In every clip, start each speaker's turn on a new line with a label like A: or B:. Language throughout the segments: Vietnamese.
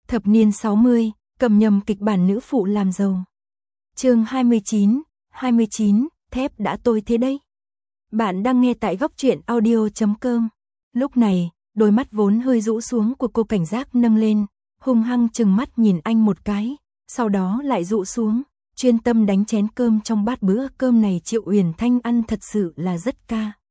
A: Thập niên 60, cầm nhầm kịch bản nữ phụ làm giàu. Chương 29, thép đã tôi thế đấy. Bạn đang nghe tại góc truyện audio.com. Lúc này, đôi mắt vốn hơi rũ xuống của cô cảnh giác nâng lên, hung hăng chừng mắt nhìn anh một cái, sau đó lại rũ xuống, chuyên tâm đánh chén cơm trong bát. Bữa cơm này Triệu Uyển Thanh ăn thật sự là rất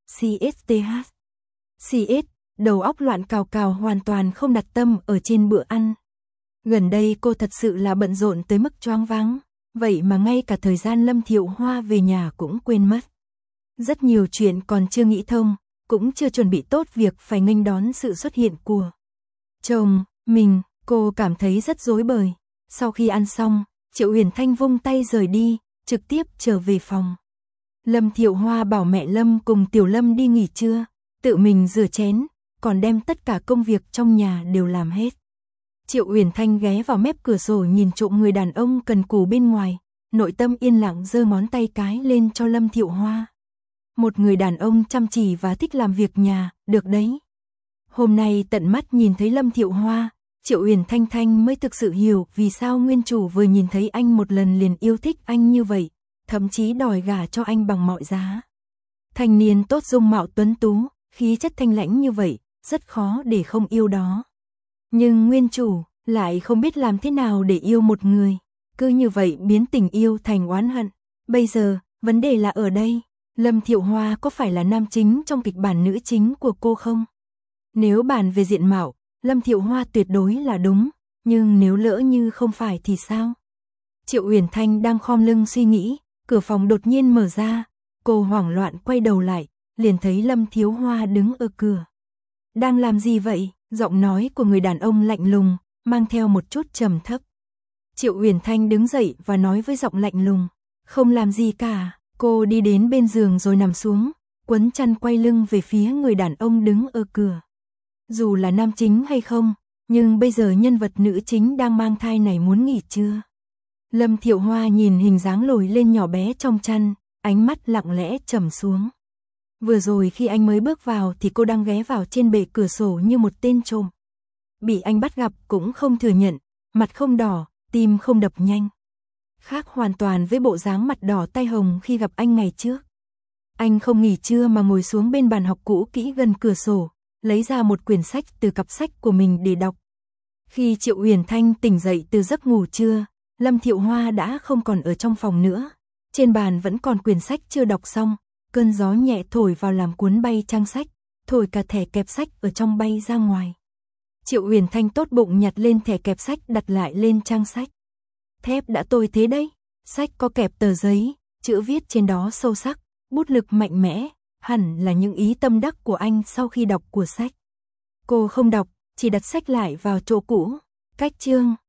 A: CSTH. Đầu óc loạn cào cào, hoàn toàn không đặt tâm ở trên bữa ăn. Gần đây cô thật sự là bận rộn tới mức choáng váng, vậy mà ngay cả thời gian Lâm Thiệu Hoa về nhà cũng quên mất. Rất nhiều chuyện còn chưa nghĩ thông, cũng chưa chuẩn bị tốt việc phải nghênh đón sự xuất hiện của chồng mình, cô cảm thấy rất rối bời. Sau khi ăn xong, Triệu Uyển Thanh vung tay rời đi, trực tiếp trở về phòng. Lâm Thiệu Hoa bảo mẹ Lâm cùng Tiểu Lâm đi nghỉ trưa, tự mình rửa chén, còn đem tất cả công việc trong nhà đều làm hết. Triệu Uyển Thanh ghé vào mép cửa sổ nhìn trộm người đàn ông cần cù bên ngoài, nội tâm yên lặng giơ ngón tay cái lên cho Lâm Thiệu Hoa. Một người đàn ông chăm chỉ và thích làm việc nhà, được đấy. Hôm nay tận mắt nhìn thấy Lâm Thiệu Hoa, Triệu Uyển Thanh mới thực sự hiểu vì sao nguyên chủ vừa nhìn thấy anh một lần liền yêu thích anh như vậy, thậm chí đòi gả cho anh bằng mọi giá. Thanh niên tốt, dung mạo tuấn tú, khí chất thanh lãnh như vậy, rất khó để không yêu đó. Nhưng nguyên chủ lại không biết làm thế nào để yêu một người, cứ như vậy biến tình yêu thành oán hận. Bây giờ, vấn đề là ở đây, Lâm Thiệu Hoa có phải là nam chính trong kịch bản nữ chính của cô không? Nếu bàn về diện mạo, Lâm Thiệu Hoa tuyệt đối là đúng, nhưng nếu lỡ như không phải thì sao? Triệu Uyển Thanh đang khom lưng suy nghĩ, cửa phòng đột nhiên mở ra, cô hoảng loạn quay đầu lại, liền thấy Lâm Thiệu Hoa đứng ở cửa. Đang làm gì vậy? Giọng nói của người đàn ông lạnh lùng, mang theo một chút trầm thấp. Triệu Uyển Thanh đứng dậy và nói với giọng lạnh lùng, không làm gì cả. Cô đi đến bên giường rồi nằm xuống, quấn chăn quay lưng về phía người đàn ông đứng ở cửa. Dù là nam chính hay không, nhưng bây giờ nhân vật nữ chính đang mang thai này muốn nghỉ trưa. Lâm Thiệu Hoa nhìn hình dáng lồi lên nhỏ bé trong chăn, ánh mắt lặng lẽ trầm xuống. Vừa rồi khi anh mới bước vào thì cô đang ghé vào trên bệ cửa sổ như một tên trộm. Bị anh bắt gặp cũng không thừa nhận, mặt không đỏ, tim không đập nhanh. Khác hoàn toàn với bộ dáng mặt đỏ tay hồng khi gặp anh ngày trước. Anh không nghỉ trưa mà ngồi xuống bên bàn học cũ kỹ gần cửa sổ, lấy ra một quyển sách từ cặp sách của mình để đọc. Khi Triệu Uyển Thanh tỉnh dậy từ giấc ngủ trưa, Lâm Thiệu Hoa đã không còn ở trong phòng nữa. Trên bàn vẫn còn quyển sách chưa đọc xong, cơn gió nhẹ thổi vào làm cuốn bay trang sách, thổi cả thẻ kẹp sách ở trong bay ra ngoài. Triệu Uyển Thanh tốt bụng nhặt lên thẻ kẹp sách đặt lại lên trang sách. Thép đã tôi thế đấy. Sách có kẹp tờ giấy, chữ viết trên đó sâu sắc, bút lực mạnh mẽ, hẳn là những ý tâm đắc của anh sau khi đọc của sách. Cô không đọc, chỉ đặt sách lại vào chỗ cũ. Cách chương